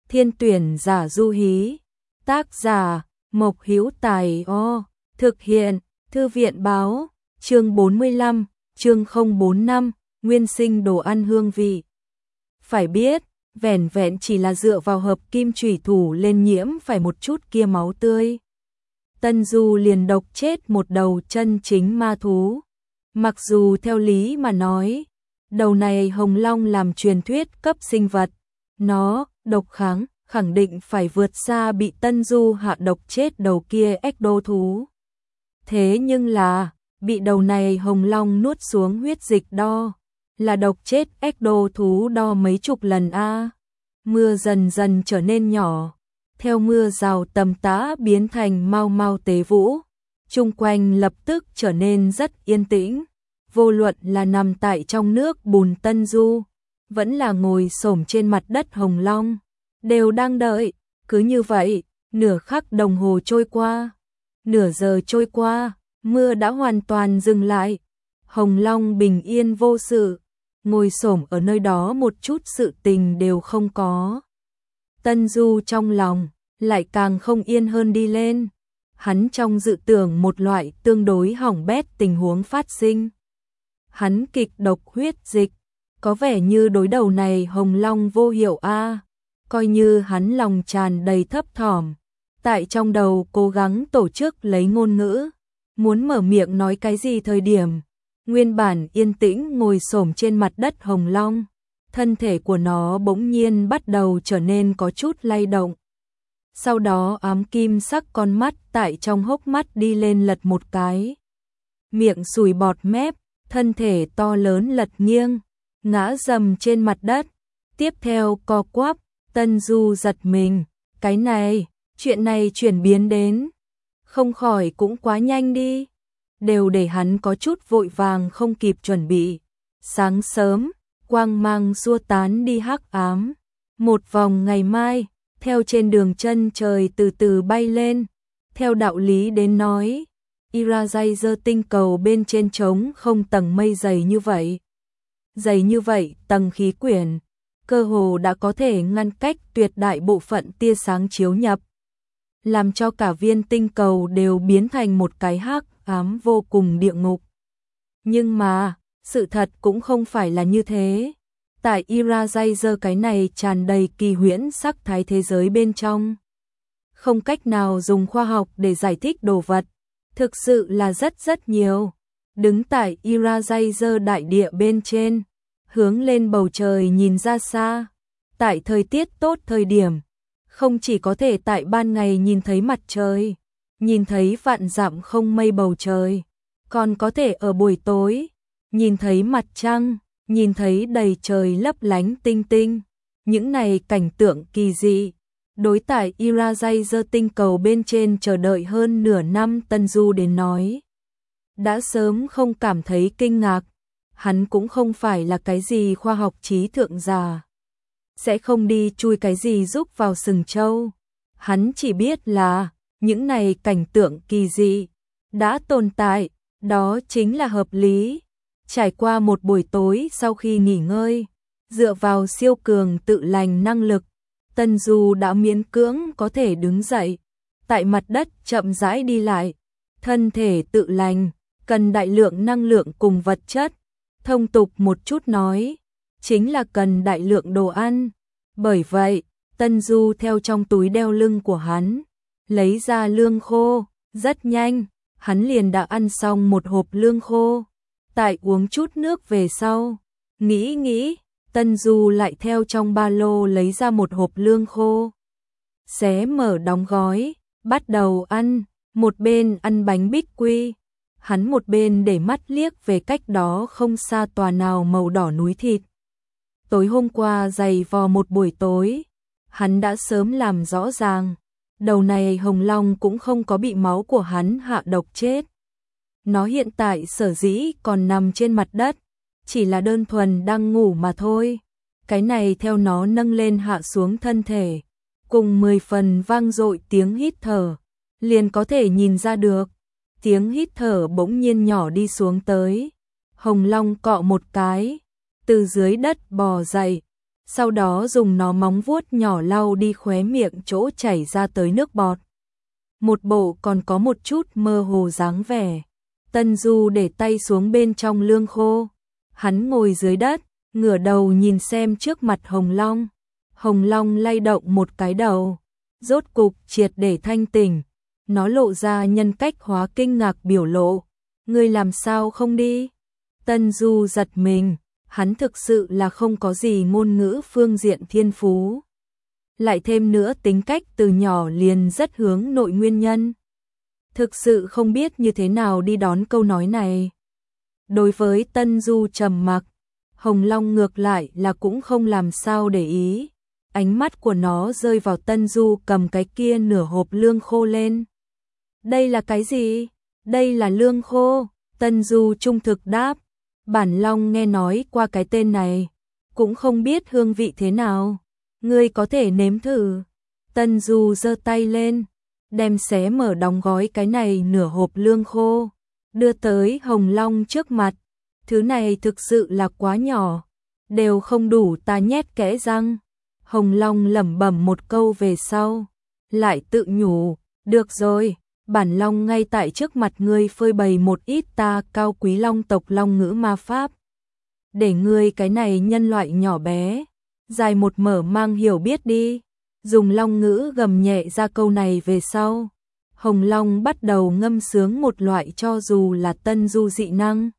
Thiên tuyển giả du hí. Tác giả, Mộc Hữu Tài O. Thực hiện, Thư viện báo, chương 45, chương 045, nguyên sinh đồ ăn hương vị. Phải biết, vẻn vẹn chỉ là dựa vào hợp kim chủy thủ lên nhiễm phải một chút kia máu tươi. Tân Du liền độc chết một đầu chân chính ma thú. Mặc dù theo lý mà nói, đầu này hồng long làm truyền thuyết cấp sinh vật, nó độc kháng khẳng định phải vượt xa bị Tân Du hạ độc chết đầu kia ếch đô thú. Thế nhưng là, bị đầu này hồng long nuốt xuống huyết dịch đo, là độc chết ếch đô thú đo mấy chục lần a. Mưa dần dần trở nên nhỏ, theo mưa rào tầm tã biến thành mau mau tế vũ, chung quanh lập tức trở nên rất yên tĩnh. Vô luận là nằm tại trong nước bùn Tân Du, vẫn là ngồi xổm trên mặt đất hồng long, đều đang đợi. Cứ như vậy, nửa khắc đồng hồ trôi qua, nửa giờ trôi qua, mưa đã hoàn toàn dừng lại. Hồng long bình yên vô sự, ngồi xổm ở nơi đó một chút sự tình đều không có. Tân Du trong lòng lại càng không yên hơn đi lên. Hắn trong dự tưởng một loại tương đối hỏng bét tình huống phát sinh. Hắn kịch độc huyết dịch, có vẻ như đối đầu này hồng long vô hiệu a. Coi như hắn lòng tràn đầy thấp thỏm, tại trong đầu cố gắng tổ chức lấy ngôn ngữ, muốn mở miệng nói cái gì thời điểm, nguyên bản yên tĩnh ngồi xổm trên mặt đất hồng long, thân thể của nó bỗng nhiên bắt đầu trở nên có chút lay động. Sau đó ám kim sắc con mắt tại trong hốc mắt đi lên lật một cái. Miệng sùi bọt mép, thân thể to lớn lật nghiêng, ngã dầm trên mặt đất. Tiếp theo co quắp, Tân Du giật mình, cái này, chuyện này chuyển biến đến, không khỏi cũng quá nhanh đi. Đều để hắn có chút vội vàng không kịp chuẩn bị. Sáng sớm, quang mang xua tán đi hắc ám. Một vòng ngày mai, theo trên đường chân trời từ từ bay lên. Theo đạo lý đến nói, Irajazer tinh cầu bên trên trống không tầng mây dày như vậy. Dày như vậy, tầng khí quyển, cơ hồ đã có thể ngăn cách tuyệt đại bộ phận tia sáng chiếu nhập, làm cho cả viên tinh cầu đều biến thành một cái hắc ám vô cùng địa ngục. Nhưng mà, sự thật cũng không phải là như thế. Tại Irajazer cái này tràn đầy kỳ huyễn sắc thái thế giới bên trong, không cách nào dùng khoa học để giải thích đồ vật, thực sự là rất nhiều. Đứng tại Irajazer đại địa bên trên, hướng lên bầu trời nhìn ra xa, tại thời tiết tốt thời điểm, không chỉ có thể tại ban ngày nhìn thấy mặt trời, nhìn thấy vạn dặm không mây bầu trời, còn có thể ở buổi tối, nhìn thấy mặt trăng, nhìn thấy đầy trời lấp lánh tinh tinh. Những này cảnh tượng kỳ dị, đối tại Irajazer tinh cầu bên trên chờ đợi hơn nửa năm Tân Du đến nói, đã sớm không cảm thấy kinh ngạc. Hắn cũng không phải là cái gì khoa học trí thượng giả, sẽ không đi chui cái gì rúc vào sừng trâu. Hắn chỉ biết là những này cảnh tượng kỳ dị đã tồn tại, đó chính là hợp lý. Trải qua một buổi tối sau khi nghỉ ngơi, dựa vào siêu cường tự lành năng lực, Tân Du đã miễn cưỡng có thể đứng dậy, tại mặt đất chậm rãi đi lại. Thân thể tự lành cần đại lượng năng lượng cùng vật chất, thông tục một chút nói, chính là cần đại lượng đồ ăn. Bởi vậy, Tân Du theo trong túi đeo lưng của hắn, lấy ra lương khô, rất nhanh, hắn liền đã ăn xong một hộp lương khô. Tại uống chút nước về sau, nghĩ, Tân Du lại theo trong ba lô lấy ra một hộp lương khô. Xé mở đóng gói, bắt đầu ăn, một bên ăn bánh bích quy. Hắn một bên để mắt liếc về cách đó không xa tòa nào màu đỏ núi thịt. Tối hôm qua giày vò một buổi tối, hắn đã sớm làm rõ ràng, đầu này hồng long cũng không có bị máu của hắn hạ độc chết. Nó hiện tại sở dĩ còn nằm trên mặt đất, chỉ là đơn thuần đang ngủ mà thôi. Cái này theo nó nâng lên hạ xuống thân thể, cùng 10 phần vang dội tiếng hít thở, liền có thể nhìn ra được. Tiếng hít thở bỗng nhiên nhỏ đi xuống tới. Hồng long cọ một cái, từ dưới đất bò dậy, sau đó dùng nó móng vuốt nhỏ lau đi khóe miệng chỗ chảy ra tới nước bọt. Một bộ còn có một chút mơ hồ dáng vẻ. Tân Du để tay xuống bên trong lương khô. Hắn ngồi dưới đất, ngửa đầu nhìn xem trước mặt Hồng Long. Hồng Long lay động một cái đầu, rốt cục triệt để thanh tỉnh. Nó lộ ra nhân cách hóa kinh ngạc biểu lộ. Ngươi làm sao không đi? Tân Du giật mình, hắn thực sự là không có gì ngôn ngữ phương diện thiên phú. Lại thêm nữa tính cách từ nhỏ liền rất hướng nội nguyên nhân. Thực sự không biết như thế nào đi đón câu nói này. Đối với Tân Du trầm mặc, Hồng Long ngược lại là cũng không làm sao để ý. Ánh mắt của nó rơi vào Tân Du cầm cái kia nửa hộp lương khô lên. Đây là cái gì? Đây là lương khô. Tân Du trung thực đáp. Bản Long nghe nói qua cái tên này, cũng không biết hương vị thế nào. Ngươi có thể nếm thử. Tân Du giơ tay lên, đem xé mở đóng gói cái này nửa hộp lương khô, đưa tới Hồng Long trước mặt. Thứ này thực sự là quá nhỏ, đều không đủ ta nhét kẽ răng. Hồng Long lẩm bẩm một câu về sau, lại tự nhủ, được rồi, bản Long ngay tại trước mặt ngươi phơi bày một ít ta cao quý long tộc long ngữ ma pháp. Để ngươi cái này nhân loại nhỏ bé, dài một mở mang hiểu biết đi. Dùng long ngữ gầm nhẹ ra câu này về sau, Hồng Long bắt đầu ngâm sướng một loại cho dù là Tân Du dị năng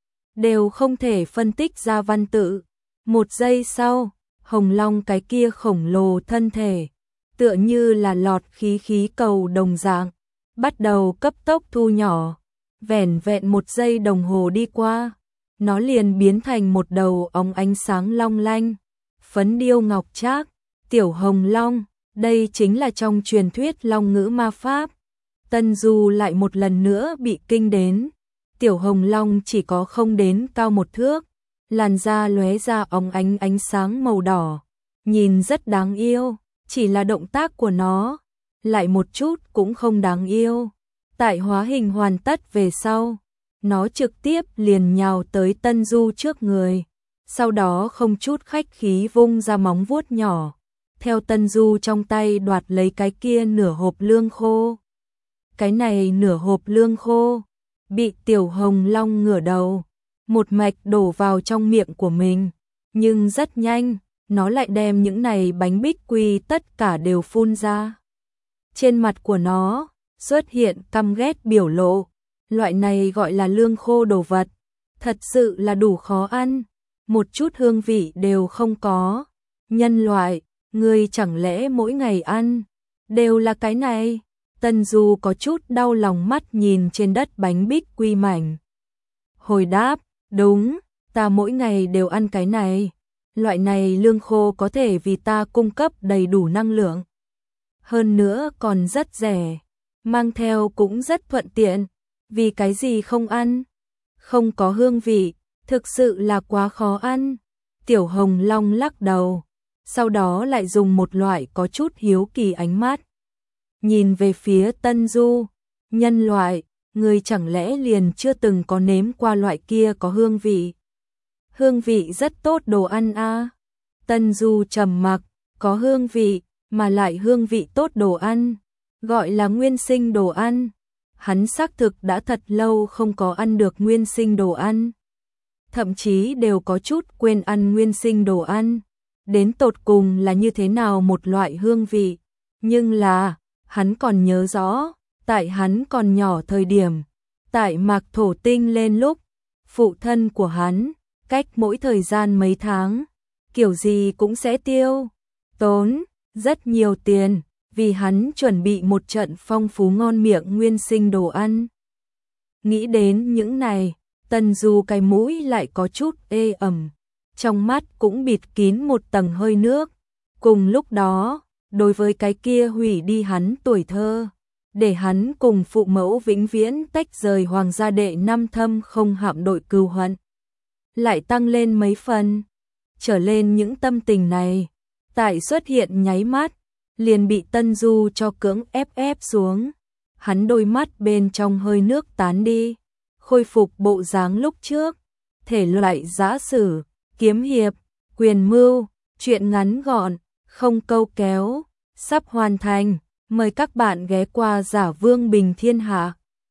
đều không thể phân tích ra văn tự. Một giây sau, Hồng Long cái kia khổng lồ thân thể, tựa như là lọt khí cầu đồng dạng, bắt đầu cấp tốc thu nhỏ. Vẻn vẹn một giây đồng hồ đi qua, nó liền biến thành một đầu óng ánh sáng long lanh, phấn điêu ngọc trác, tiểu Hồng Long. Đây chính là trong truyền thuyết long ngữ ma pháp. Tân Du lại một lần nữa bị kinh đến. Tiểu Hồng Long chỉ có không đến cao một thước, làn da lóe ra óng ánh sáng màu đỏ, nhìn rất đáng yêu, chỉ là động tác của nó lại một chút cũng không đáng yêu. Tại hóa hình hoàn tất về sau, nó trực tiếp liền nhào tới Tân Du trước người, sau đó không chút khách khí vung ra móng vuốt nhỏ, theo Tân Du trong tay đoạt lấy cái kia nửa hộp lương khô. Cái này nửa hộp lương khô bị tiểu Hồng Long ngửa đầu, một mạch đổ vào trong miệng của mình, nhưng rất nhanh, nó lại đem những này bánh bích quy tất cả đều phun ra. Trên mặt của nó xuất hiện căm ghét biểu lộ, loại này gọi là lương khô đồ vật, thật sự là đủ khó ăn, một chút hương vị đều không có. Nhân loại, ngươi chẳng lẽ mỗi ngày ăn đều là cái này? Tân Du có chút đau lòng mắt nhìn trên đất bánh bích quy mảnh. Hồi đáp, đúng, ta mỗi ngày đều ăn cái này. Loại này lương khô có thể vì ta cung cấp đầy đủ năng lượng. Hơn nữa còn rất rẻ, mang theo cũng rất thuận tiện. Vì cái gì không ăn? Không có hương vị, thực sự là quá khó ăn. Tiểu Hồng Long lắc đầu, sau đó lại dùng một loại có chút hiếu kỳ ánh mắt nhìn về phía Tân Du. Nhân loại, ngươi chẳng lẽ liền chưa từng có nếm qua loại kia có hương vị? Hương vị rất tốt đồ ăn a. Tân Du trầm mặc, có hương vị, mà lại hương vị tốt đồ ăn, gọi là nguyên sinh đồ ăn. Hắn xác thực đã thật lâu không có ăn được nguyên sinh đồ ăn. Thậm chí đều có chút quên ăn nguyên sinh đồ ăn. Đến tột cùng là như thế nào một loại hương vị. Nhưng là, hắn còn nhớ rõ, tại hắn còn nhỏ thời điểm, tại Mạc Thổ Tinh lên lúc, phụ thân của hắn, cách mỗi thời gian mấy tháng, kiểu gì cũng sẽ tiêu tốn rất nhiều tiền, vì hắn chuẩn bị một trận phong phú ngon miệng nguyên sinh đồ ăn. Nghĩ đến những này, Tân Du cái mũi lại có chút ê ẩm, trong mắt cũng bịt kín một tầng hơi nước. Cùng lúc đó, đối với cái kia hủy đi hắn tuổi thơ, để hắn cùng phụ mẫu vĩnh viễn tách rời hoàng gia đệ năm thâm không hạm đội cừu hận, lại tăng lên mấy phần. Trở lên những tâm tình này, tại xuất hiện nháy mắt, liền bị Tân Du cho cưỡng ép xuống. Hắn đôi mắt bên trong hơi nước tán đi, khôi phục bộ dáng lúc trước, thể loại giã sử, kiếm hiệp, quyền mưu, Chuyện ngắn gọn, không câu kéo, sắp hoàn thành. Mời các bạn ghé qua Giả Vương Bình Thiên Hạ.